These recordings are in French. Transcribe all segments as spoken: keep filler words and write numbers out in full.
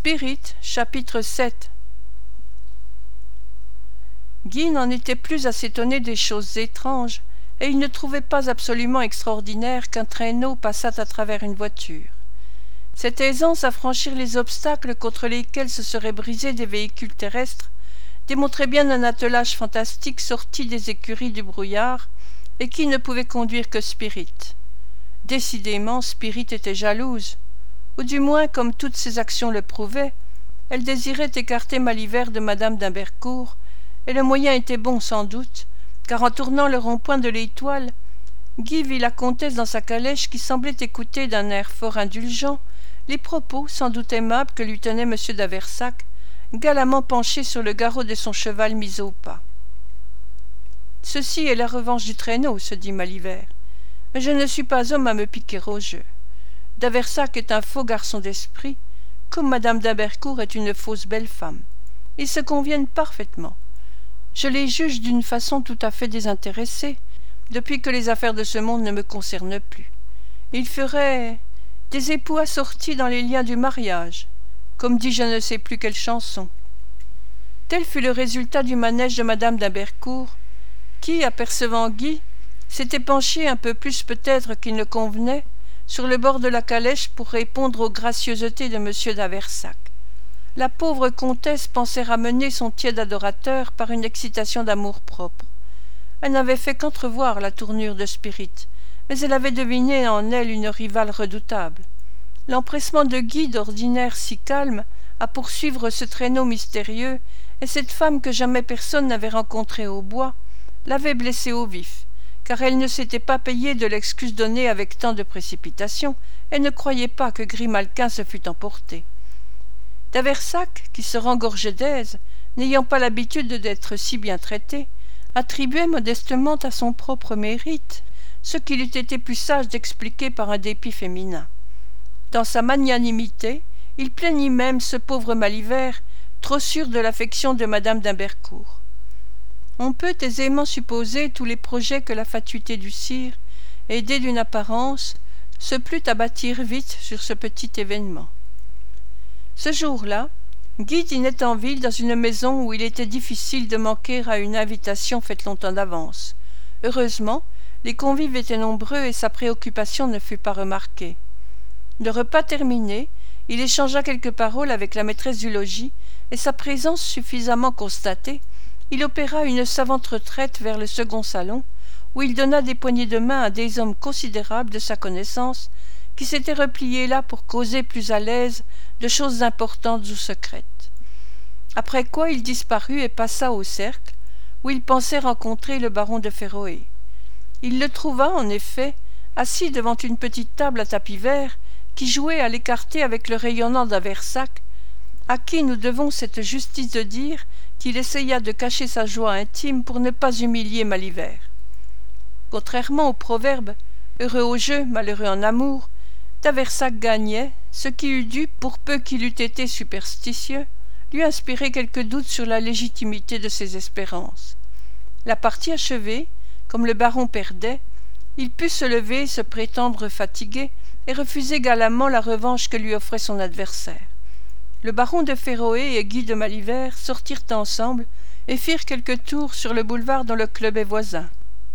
Spirit, chapitre sept. Guy n'en était plus à s'étonner des choses étranges, et il ne trouvait pas absolument extraordinaire qu'un traîneau passât à travers une voiture. Cette aisance à franchir les obstacles contre lesquels se seraient brisés des véhicules terrestres démontrait bien un attelage fantastique sorti des écuries du brouillard, et qui ne pouvait conduire que Spirit. Décidément, Spirit était jalouse, ou du moins, comme toutes ses actions le prouvaient, elle désirait écarter Malivert de madame d'Hymbercourt, et le moyen était bon sans doute, car en tournant le rond-point de l'Étoile, Guy vit la comtesse dans sa calèche qui semblait écouter d'un air fort indulgent les propos sans doute aimables que lui tenait M. d'Aversac, galamment penché sur le garrot de son cheval mis au pas. « Ceci est la revanche du traîneau, se dit Malivert, mais je ne suis pas homme à me piquer au jeu. D'Aversac est un faux garçon d'esprit, comme madame d'Hymbercourt est une fausse belle femme. Ils se conviennent parfaitement. Je les juge d'une façon tout à fait désintéressée, depuis que les affaires de ce monde ne me concernent plus. Ils feraient des époux assortis dans les liens du mariage, comme dit je ne sais plus quelle chanson. » Tel fut le résultat du manège de madame d'Hymbercourt, qui, apercevant Guy, s'était penché un peu plus peut-être qu'il ne convenait sur le bord de la calèche pour répondre aux gracieusetés de M. d'Aversac. La pauvre comtesse pensait ramener son tiède adorateur par une excitation d'amour-propre. Elle n'avait fait qu'entrevoir la tournure de Spirit, mais elle avait deviné en elle une rivale redoutable. L'empressement de Guy, d'ordinaire si calme, à poursuivre ce traîneau mystérieux, et cette femme que jamais personne n'avait rencontrée au bois, l'avait blessée au vif, car elle ne s'était pas payée de l'excuse donnée avec tant de précipitation, et ne croyait pas que Grimalquin se fût emporté. D'Aversac, qui se rengorgeait d'aise, n'ayant pas l'habitude d'être si bien traité, attribuait modestement à son propre mérite ce qu'il eût été plus sage d'expliquer par un dépit féminin. Dans sa magnanimité, il plaignit même ce pauvre Malivert, trop sûr de l'affection de madame d'Hymbercourt. On peut aisément supposer tous les projets que la fatuité du sire, aidée d'une apparence, se plut à bâtir vite sur ce petit événement. Ce jour-là, Guy dînait en ville dans une maison où il était difficile de manquer à une invitation faite longtemps d'avance. Heureusement, les convives étaient nombreux et sa préoccupation ne fut pas remarquée. Le repas terminé, il échangea quelques paroles avec la maîtresse du logis, et sa présence suffisamment constatée, il opéra une savante retraite vers le second salon, où il donna des poignées de main à des hommes considérables de sa connaissance, qui s'étaient repliés là pour causer plus à l'aise de choses importantes ou secrètes. Après quoi il disparut et passa au cercle, où il pensait rencontrer le baron de Féroé. Il le trouva, en effet, assis devant une petite table à tapis vert, qui jouait à l'écarté avec le rayonnant d'Aversac, à qui nous devons cette justice de dire qu'il essaya de cacher sa joie intime pour ne pas humilier Malivert. Contrairement au proverbe « heureux au jeu, malheureux en amour », d'Aversac gagnait, ce qui eût dû, pour peu qu'il eût été superstitieux, lui inspirer quelques doutes sur la légitimité de ses espérances. La partie achevée, comme le baron perdait, il put se lever, se prétendre fatigué, et refuser galamment la revanche que lui offrait son adversaire. Le baron de Féroé et Guy de Malivert sortirent ensemble et firent quelques tours sur le boulevard dont le club est voisin.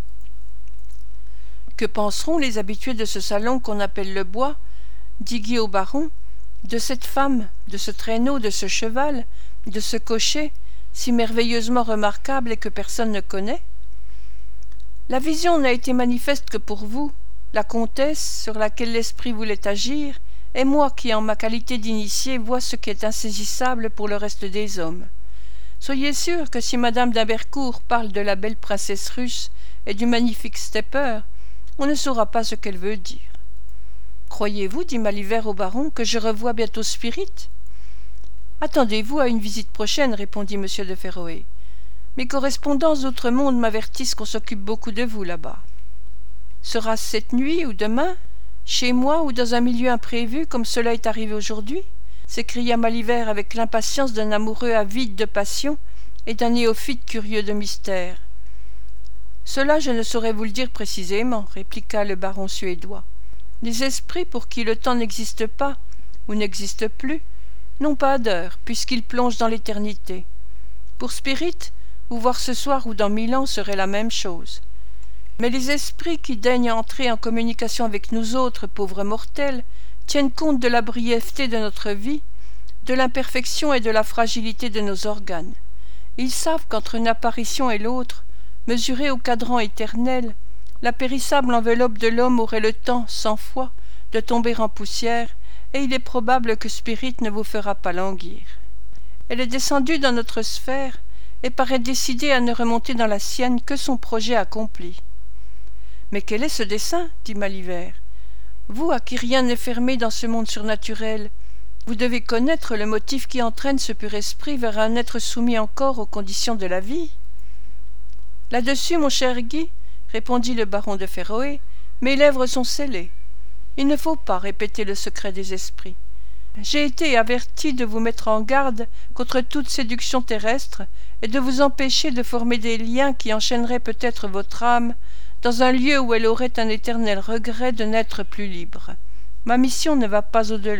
« Que penseront les habitués de ce salon qu'on appelle le bois, dit Guy au baron, de cette femme, de ce traîneau, de ce cheval, de ce cocher, si merveilleusement remarquable et que personne ne connaît? La vision n'a été manifeste que pour vous, la comtesse, sur laquelle l'esprit voulait agir, et moi qui, en ma qualité d'initié, vois ce qui est insaisissable pour le reste des hommes. Soyez sûr que si madame d'Hymbercourt parle de la belle princesse russe et du magnifique stepper, on ne saura pas ce qu'elle veut dire. Croyez-vous, dit Malivert au baron, que je revois bientôt Spirit? Attendez-vous à une visite prochaine, répondit M. de Féroé. Mes correspondances d'outre-monde m'avertissent qu'on s'occupe beaucoup de vous là-bas. Sera-ce cette nuit ou demain, chez moi ou dans un milieu imprévu comme cela est arrivé aujourd'hui? S'écria Malivert avec l'impatience d'un amoureux avide de passion et d'un néophyte curieux de mystère. Cela je ne saurais vous le dire précisément, répliqua le baron suédois. Les esprits pour qui le temps n'existe pas ou n'existe plus non pas d'heure, puisqu'il plonge dans l'éternité. Pour Spirit, vous voir ce soir ou dans mille ans serait la même chose. Mais les esprits qui daignent entrer en communication avec nous autres pauvres mortels tiennent compte de la brièveté de notre vie, de l'imperfection et de la fragilité de nos organes. Ils savent qu'entre une apparition et l'autre, mesurée au cadran éternel, la périssable enveloppe de l'homme aurait le temps, cent fois, de tomber en poussière, et il est probable que Spirit ne vous fera pas languir. Elle est descendue dans notre sphère et paraît décidée à ne remonter dans la sienne que son projet accompli. « Mais quel est ce dessein ?» dit Malivert. « Vous, à qui rien n'est fermé dans ce monde surnaturel, vous devez connaître le motif qui entraîne ce pur esprit vers un être soumis encore aux conditions de la vie. » « Là-dessus, mon cher Guy, répondit le baron de Féroé, mes lèvres sont scellées. Il ne faut pas répéter le secret des esprits. J'ai été averti de vous mettre en garde contre toute séduction terrestre et de vous empêcher de former des liens qui enchaîneraient peut-être votre âme dans un lieu où elle aurait un éternel regret de n'être plus libre. Ma mission ne va pas au-delà. »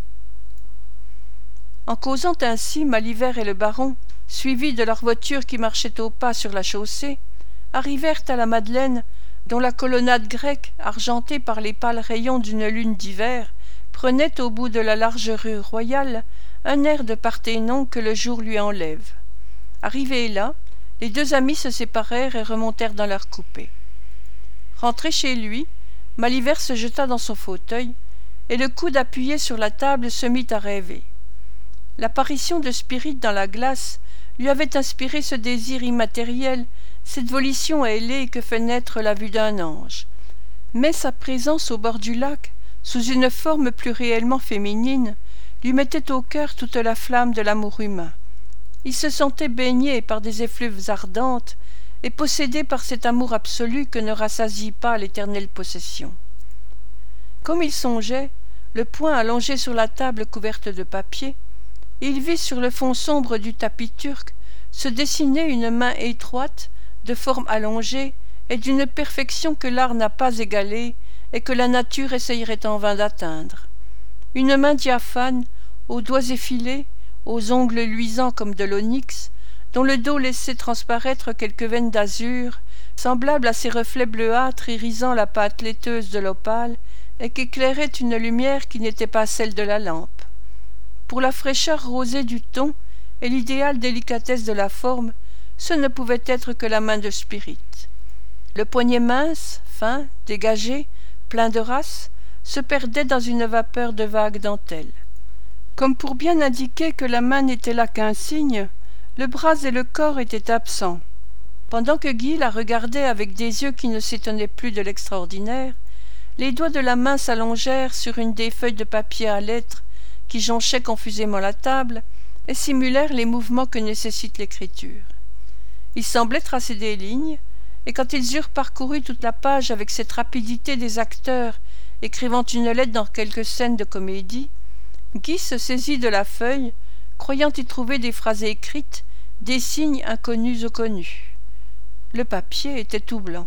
En causant ainsi, Malivert et le baron, suivis de leur voiture qui marchait au pas sur la chaussée, arrivèrent à la Madeleine, dont la colonnade grecque, argentée par les pâles rayons d'une lune d'hiver, prenait au bout de la large rue royale un air de Parthénon que le jour lui enlève. Arrivés là, les deux amis se séparèrent et remontèrent dans leur coupé. Rentré chez lui, Malivert se jeta dans son fauteuil, et le coude appuyé sur la table se mit à rêver. L'apparition de Spirit dans la glace lui avait inspiré ce désir immatériel, cette volition ailée que fait naître la vue d'un ange. Mais sa présence au bord du lac, sous une forme plus réellement féminine, lui mettait au cœur toute la flamme de l'amour humain. Il se sentait baigné par des effluves ardentes et possédé par cet amour absolu que ne rassasie pas l'éternelle possession. Comme il songeait, le poing allongé sur la table couverte de papier, il vit sur le fond sombre du tapis turc se dessiner une main étroite, de forme allongée et d'une perfection que l'art n'a pas égalée et que la nature essayerait en vain d'atteindre. Une main diaphane, aux doigts effilés, aux ongles luisants comme de l'onyx, dont le dos laissait transparaître quelques veines d'azur, semblables à ces reflets bleuâtres irisant la pâte laiteuse de l'opale, et qu'éclairait une lumière qui n'était pas celle de la lampe. Pour la fraîcheur rosée du ton et l'idéale délicatesse de la forme, ce ne pouvait être que la main de Spirit. Le poignet mince, fin, dégagé, plein de race, se perdait dans une vapeur de vague dentelle. Comme pour bien indiquer que la main n'était là qu'un signe, le bras et le corps étaient absents. Pendant que Guy la regardait avec des yeux qui ne s'étonnaient plus de l'extraordinaire, les doigts de la main s'allongèrent sur une des feuilles de papier à lettres qui jonchaient confusément la table et simulèrent les mouvements que nécessite l'écriture. Ils semblaient tracer des lignes, et quand ils eurent parcouru toute la page avec cette rapidité des acteurs écrivant une lettre dans quelque scène de comédie, Guy se saisit de la feuille, croyant y trouver des phrases écrites, des signes inconnus ou connus. Le papier était tout blanc.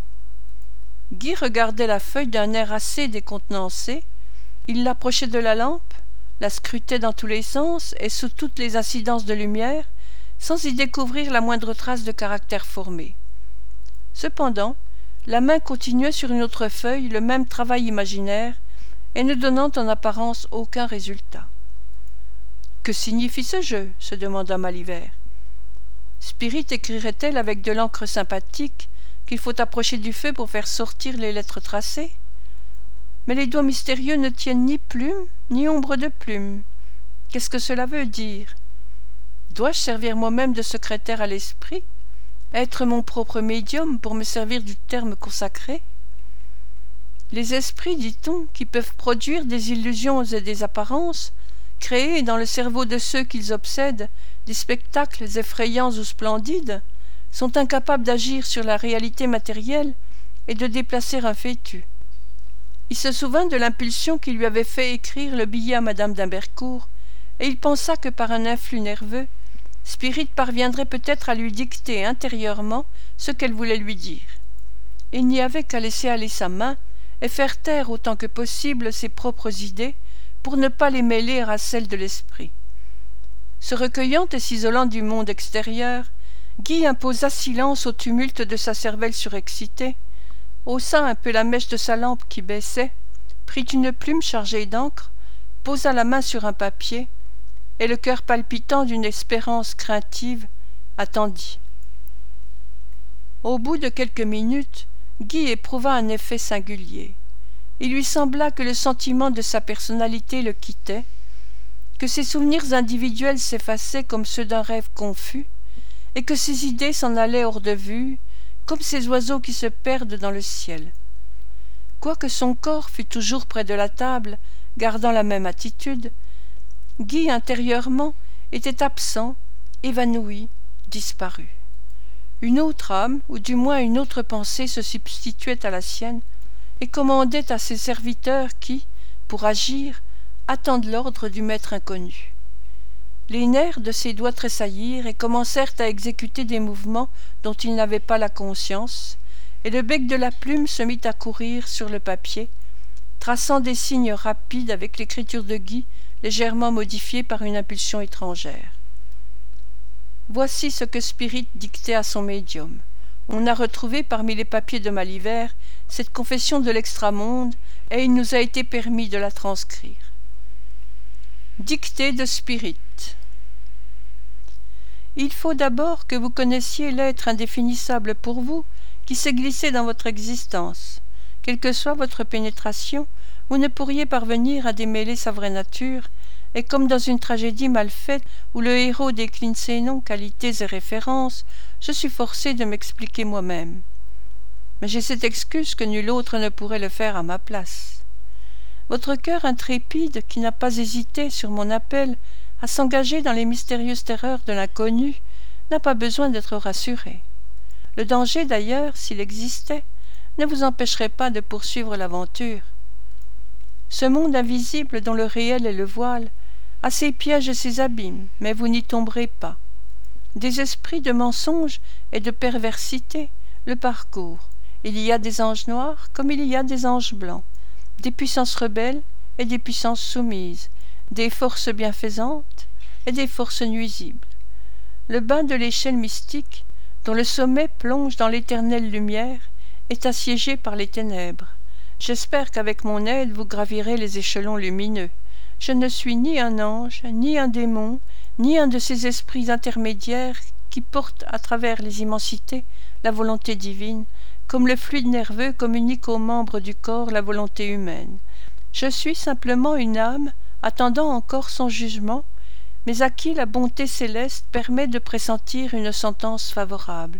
Guy regardait la feuille d'un air assez décontenancé. Il l'approchait de la lampe, la scrutait dans tous les sens et sous toutes les incidences de lumière, sans y découvrir la moindre trace de caractère formé. Cependant, la main continuait sur une autre feuille le même travail imaginaire, et ne donnant en apparence aucun résultat. « Que signifie ce jeu ?» se demanda Malivert. Spirit écrirait-elle avec de l'encre sympathique qu'il faut approcher du feu pour faire sortir les lettres tracées ? Mais les doigts mystérieux ne tiennent ni plume, ni ombre de plume. Qu'est-ce que cela veut dire ? Dois-je servir moi-même de secrétaire à l'esprit ? Être mon propre médium pour me servir du terme consacré ? Les esprits, dit-on, qui peuvent produire des illusions et des apparences, créer dans le cerveau de ceux qu'ils obsèdent des spectacles effrayants ou splendides, sont incapables d'agir sur la réalité matérielle et de déplacer un fétu. Il se souvint de l'impulsion qui lui avait fait écrire le billet à madame d'Hymbercourt, et il pensa que par un influx nerveux, Spirit parviendrait peut-être à lui dicter intérieurement ce qu'elle voulait lui dire. Il n'y avait qu'à laisser aller sa main et faire taire autant que possible ses propres idées pour ne pas les mêler à celles de l'esprit. Se recueillant et s'isolant du monde extérieur, Guy imposa silence au tumulte de sa cervelle surexcitée, haussa un peu la mèche de sa lampe qui baissait, prit une plume chargée d'encre, posa la main sur un papier, et le cœur palpitant d'une espérance craintive, attendit. Au bout de quelques minutes, Guy éprouva un effet singulier. Il lui sembla que le sentiment de sa personnalité le quittait, que ses souvenirs individuels s'effaçaient comme ceux d'un rêve confus, et que ses idées s'en allaient hors de vue, comme ces oiseaux qui se perdent dans le ciel. Quoique son corps fût toujours près de la table, gardant la même attitude, Guy intérieurement était absent, évanoui, disparu. Une autre âme, ou du moins une autre pensée se substituait à la sienne, et commandait à ses serviteurs qui, pour agir, attendent l'ordre du maître inconnu. Les nerfs de ses doigts tressaillirent et commencèrent à exécuter des mouvements dont il n'avait pas la conscience, et le bec de la plume se mit à courir sur le papier, traçant des signes rapides avec l'écriture de Guy, légèrement modifiée par une impulsion étrangère. Voici ce que Spirit dictait à son médium. On a retrouvé parmi les papiers de Malivert cette confession de l'extramonde, et il nous a été permis de la transcrire. Dictée de Spirit. Il faut d'abord que vous connaissiez l'être indéfinissable pour vous qui s'est glissé dans votre existence. Quelle que soit votre pénétration, vous ne pourriez parvenir à démêler sa vraie nature, et comme dans une tragédie mal faite où le héros décline ses noms, qualités et références, je suis forcé de m'expliquer moi-même. Mais j'ai cette excuse que nul autre ne pourrait le faire à ma place. Votre cœur intrépide, qui n'a pas hésité, sur mon appel, à s'engager dans les mystérieuses terreurs de l'inconnu, n'a pas besoin d'être rassuré. Le danger, d'ailleurs, s'il existait, ne vous empêcherait pas de poursuivre l'aventure. Ce monde invisible dont le réel est le voile a ses pièges et ses abîmes, mais vous n'y tomberez pas. Des esprits de mensonge et de perversité le parcourent. Il y a des anges noirs comme il y a des anges blancs, des puissances rebelles et des puissances soumises, des forces bienfaisantes et des forces nuisibles. Le bas de l'échelle mystique, dont le sommet plonge dans l'éternelle lumière, est assiégé par les ténèbres. J'espère qu'avec mon aide vous gravirez les échelons lumineux. Je ne suis ni un ange, ni un démon, ni un de ces esprits intermédiaires qui portent à travers les immensités la volonté divine, comme le fluide nerveux communique aux membres du corps la volonté humaine. Je suis simplement une âme attendant encore son jugement, mais à qui la bonté céleste permet de pressentir une sentence favorable.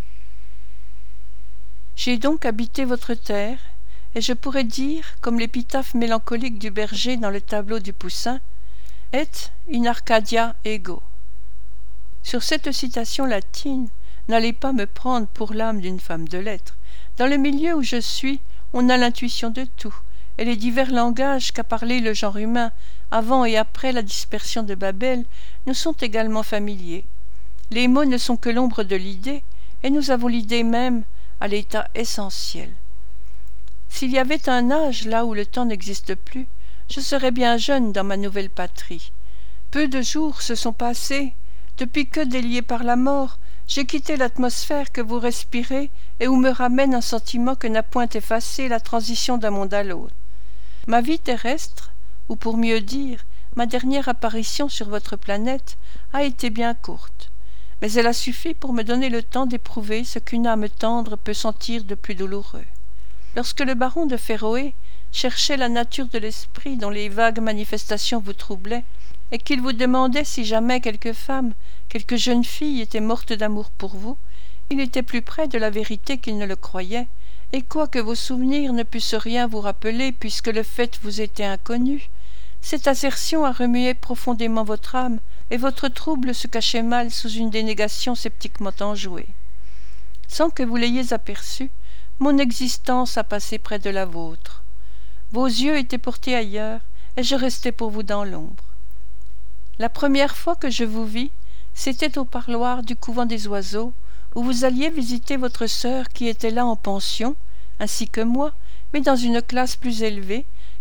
J'ai donc habité votre terre, et je pourrais dire, comme l'épitaphe mélancolique du berger dans le tableau du Poussin, « Et in Arcadia ego ». Sur cette citation latine, n'allez pas me prendre pour l'âme d'une femme de lettres. Dans le milieu où je suis, on a l'intuition de tout, et les divers langages qu'a parlé le genre humain avant et après la dispersion de Babel nous sont également familiers. Les mots ne sont que l'ombre de l'idée, et nous avons l'idée même à l'état essentiel. S'il y avait un âge là où le temps n'existe plus, je serais bien jeune dans ma nouvelle patrie. Peu de jours se sont passés depuis que, délié par la mort, j'ai quitté l'atmosphère que vous respirez et où me ramène un sentiment que n'a point effacé la transition d'un monde à l'autre. Ma vie terrestre, ou pour mieux dire, ma dernière apparition sur votre planète, a été bien courte, mais elle a suffi pour me donner le temps d'éprouver ce qu'une âme tendre peut sentir de plus douloureux. Lorsque le baron de Féroé cherchait la nature de l'esprit dont les vagues manifestations vous troublaient, et qu'il vous demandait si jamais quelque femme, quelque jeune fille était morte d'amour pour vous, il était plus près de la vérité qu'il ne le croyait, et quoique vos souvenirs ne pussent rien vous rappeler puisque le fait vous était inconnu, cette assertion a remué profondément votre âme, et votre trouble se cachait mal sous une dénégation sceptiquement enjouée. Sans que vous l'ayez aperçu, mon existence a passé près de la vôtre. Vos yeux étaient portés ailleurs, et je restais pour vous dans l'ombre. La première fois que je vous vis, c'était au parloir du couvent des oiseaux, où vous alliez visiter votre sœur qui était là en pension, ainsi que moi, mais dans une classe plus élevée,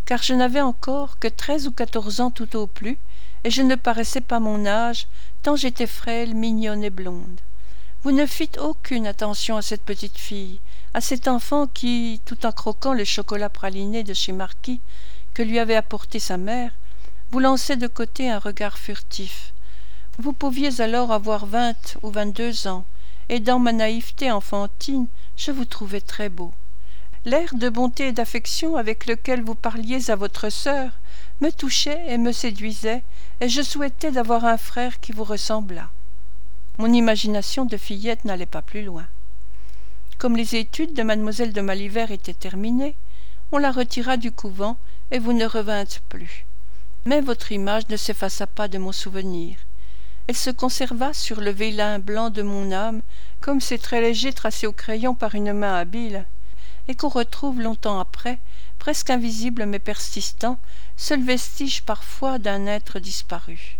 car je n'avais encore que treize ou quatorze ans tout au plus, et je ne paraissais pas mon âge, tant j'étais frêle, mignonne et blonde. Vous ne fîtes aucune attention à cette petite fille, à cet enfant qui, tout en croquant le chocolat praliné de chez Marquis que lui avait apporté sa mère, vous lançait de côté un regard furtif. Vous pouviez alors avoir vingt ou vingt-deux ans, et dans ma naïveté enfantine, je vous trouvais très beau. L'air de bonté et d'affection avec lequel vous parliez à votre sœur me touchait et me séduisait, et je souhaitais d'avoir un frère qui vous ressemblât. Mon imagination de fillette n'allait pas plus loin. Comme les études de mademoiselle de Malivert étaient terminées, on la retira du couvent et vous ne revîntes plus. Mais votre image ne s'effaça pas de mon souvenir. Elle se conserva sur le vélin blanc de mon âme, comme ces traits légers tracés au crayon par une main habile, et qu'on retrouve longtemps après, presque invisible mais persistant, seul vestige parfois d'un être disparu.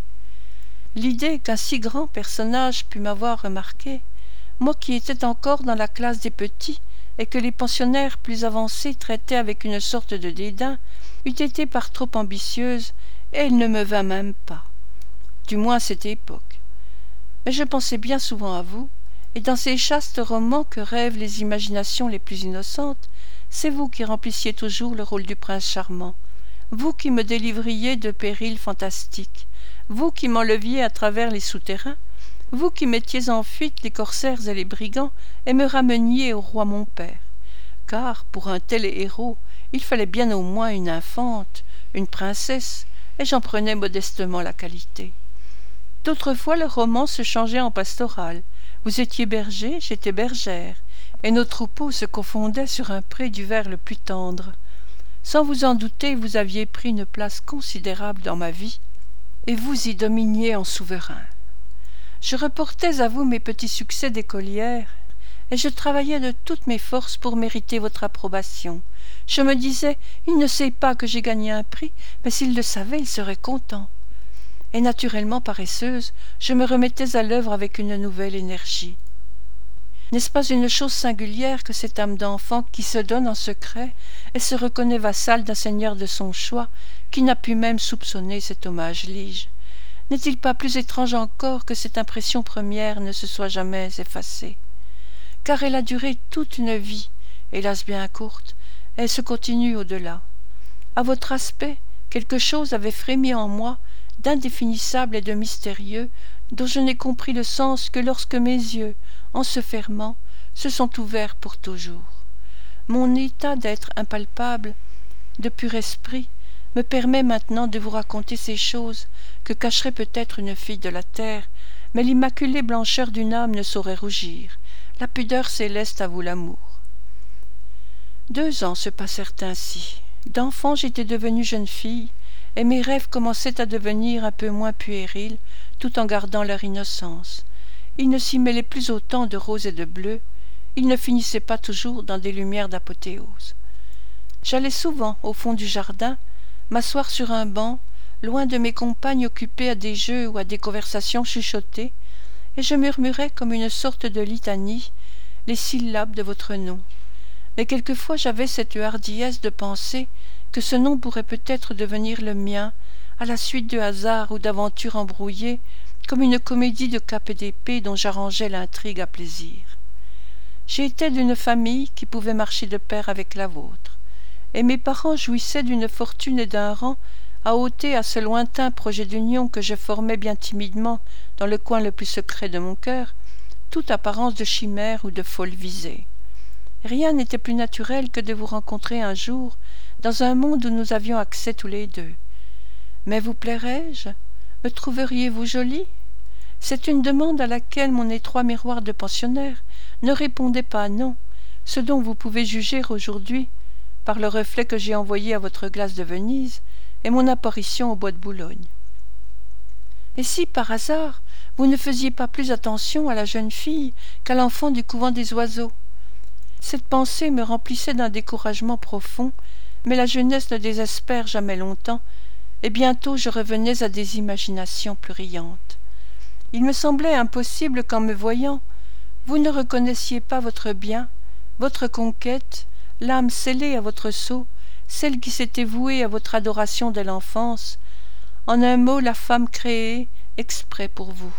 L'idée qu'un si grand personnage pût m'avoir remarqué, moi qui étais encore dans la classe des petits, et que les pensionnaires plus avancés traitaient avec une sorte de dédain, eût été par trop ambitieuse, et elle ne me vint même pas. Du moins à cette époque. Mais je pensais bien souvent à vous, et dans ces chastes romans que rêvent les imaginations les plus innocentes, c'est vous qui remplissiez toujours le rôle du prince charmant, vous qui me délivriez de périls fantastiques, vous qui m'enleviez à travers les souterrains, vous qui mettiez en fuite les corsaires et les brigands et me rameniez au roi mon père. Car, pour un tel héros, il fallait bien au moins une infante, une princesse, et j'en prenais modestement la qualité. D'autres fois le roman se changeait en pastoral. Vous étiez berger, j'étais bergère, et nos troupeaux se confondaient sur un pré du vert le plus tendre. Sans vous en douter, vous aviez pris une place considérable dans ma vie, et vous y dominiez en souverain. Je reportais à vous mes petits succès d'écolière, et je travaillais de toutes mes forces pour mériter votre approbation. Je me disais, il ne sait pas que j'ai gagné un prix, mais s'il le savait, il serait content. Et naturellement paresseuse, je me remettais à l'œuvre avec une nouvelle énergie. N'est-ce pas une chose singulière que cette âme d'enfant qui se donne en secret et se reconnaît vassale d'un seigneur de son choix, qui n'a pu même soupçonner cet hommage lige? N'est-il pas plus étrange encore que cette impression première ne se soit jamais effacée? Car elle a duré toute une vie, hélas bien courte, et elle se continue au-delà. À votre aspect, quelque chose avait frémi en moi d'indéfinissable et de mystérieux, dont je n'ai compris le sens que lorsque mes yeux, en se fermant, se sont ouverts pour toujours. Mon état d'être impalpable, de pur esprit, me permet maintenant de vous raconter ces choses que cacherait peut-être une fille de la terre, mais l'immaculée blancheur d'une âme ne saurait rougir, la pudeur céleste avoue l'amour. Deux ans se passèrent ainsi. D'enfant j'étais devenue jeune fille, et mes rêves commençaient à devenir un peu moins puérils, tout en gardant leur innocence. Ils ne s'y mêlaient plus autant de rose et de bleu, ils ne finissaient pas toujours dans des lumières d'apothéose. J'allais souvent au fond du jardin, m'asseoir sur un banc, loin de mes compagnes occupées à des jeux ou à des conversations chuchotées, et je murmurais comme une sorte de litanie les syllabes de votre nom. Mais quelquefois j'avais cette hardiesse de penser que ce nom pourrait peut-être devenir le mien, à la suite de hasards ou d'aventures embrouillées, comme une comédie de cap et d'épée dont j'arrangeais l'intrigue à plaisir. J'ai été d'une famille qui pouvait marcher de pair avec la vôtre, et mes parents jouissaient d'une fortune et d'un rang à ôter à ce lointain projet d'union que je formais bien timidement dans le coin le plus secret de mon cœur toute apparence de chimère ou de folle visée. Rien n'était plus naturel que de vous rencontrer un jour dans un monde où nous avions accès tous les deux. Mais vous plairais-je? Me trouveriez-vous jolie? C'est une demande à laquelle mon étroit miroir de pensionnaire ne répondait pas non, ce dont vous pouvez juger aujourd'hui par le reflet que j'ai envoyé à votre glace de Venise et mon apparition au bois de Boulogne. Et si, par hasard, vous ne faisiez pas plus attention à la jeune fille qu'à l'enfant du couvent des oiseaux? Cette pensée me remplissait d'un découragement profond, mais la jeunesse ne désespère jamais longtemps, et bientôt je revenais à des imaginations plus riantes. Il me semblait impossible qu'en me voyant, vous ne reconnaissiez pas votre bien, votre conquête, l'âme scellée à votre sceau, celle qui s'était vouée à votre adoration dès l'enfance, en un mot la femme créée exprès pour vous.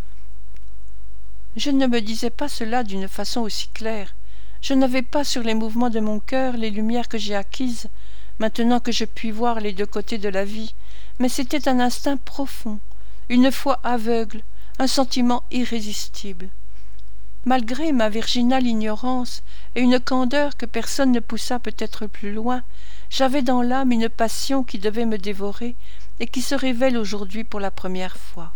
Je ne me disais pas cela d'une façon aussi claire. Je n'avais pas sur les mouvements de mon cœur les lumières que j'ai acquises, maintenant que je puis voir les deux côtés de la vie, mais c'était un instinct profond, une foi aveugle, un sentiment irrésistible. Malgré ma virginale ignorance et une candeur que personne ne poussa peut-être plus loin, j'avais dans l'âme une passion qui devait me dévorer et qui se révèle aujourd'hui pour la première fois.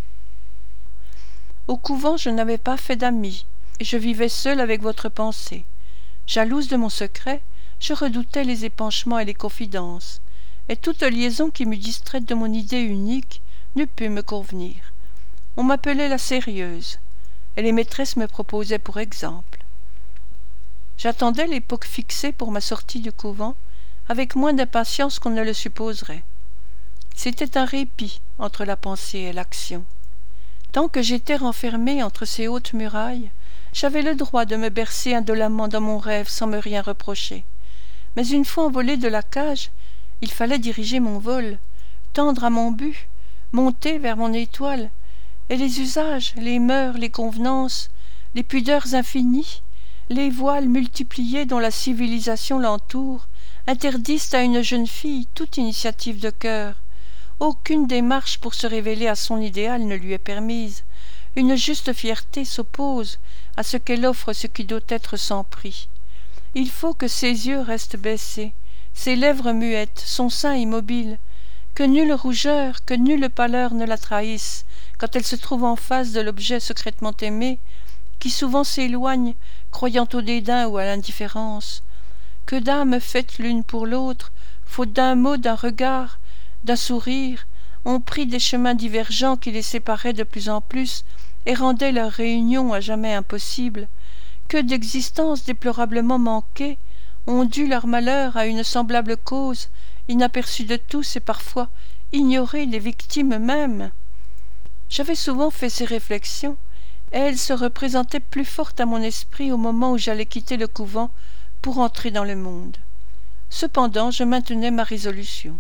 Au couvent, je n'avais pas fait d'amis, et je vivais seule avec votre pensée. Jalouse de mon secret, je redoutais les épanchements et les confidences, et toute liaison qui m'eût distraite de mon idée unique n'eût pu me convenir. On m'appelait la sérieuse, et les maîtresses me proposaient pour exemple. J'attendais l'époque fixée pour ma sortie du couvent, avec moins d'impatience qu'on ne le supposerait. C'était un répit entre la pensée et l'action. Tant que j'étais renfermée entre ces hautes murailles, j'avais le droit de me bercer indolemment dans mon rêve sans me rien reprocher. Mais une fois envolée de la cage, il fallait diriger mon vol, tendre à mon but, monter vers mon étoile, et les usages, les mœurs, les convenances, les pudeurs infinies, les voiles multipliés dont la civilisation l'entoure, interdisent à une jeune fille toute initiative de cœur. Aucune démarche pour se révéler à son idéal ne lui est permise. Une juste fierté s'oppose à ce qu'elle offre ce qui doit être sans prix. Il faut que ses yeux restent baissés, ses lèvres muettes, son sein immobile, que nulle rougeur, que nulle pâleur ne la trahisse quand elle se trouve en face de l'objet secrètement aimé, qui souvent s'éloigne, croyant au dédain ou à l'indifférence. Que d'âmes faites l'une pour l'autre, faute d'un mot, d'un regard, d'un sourire, ont pris des chemins divergents qui les séparaient de plus en plus et rendaient leur réunion à jamais impossible. Que d'existences déplorablement manquées ont dû leur malheur à une semblable cause, inaperçue de tous et parfois ignorée des victimes mêmes. J'avais souvent fait ces réflexions, et elles se représentaient plus fortes à mon esprit au moment où j'allais quitter le couvent pour entrer dans le monde. Cependant, je maintenais ma résolution.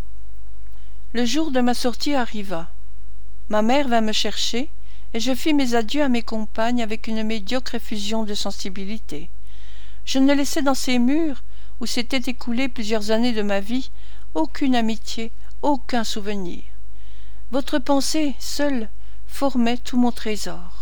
Le jour de ma sortie arriva. Ma mère vint me chercher, et je fis mes adieux à mes compagnes avec une médiocre effusion de sensibilité. Je ne laissai dans ces murs, où s'étaient écoulées plusieurs années de ma vie, aucune amitié, aucun souvenir. Votre pensée, seule, formait tout mon trésor.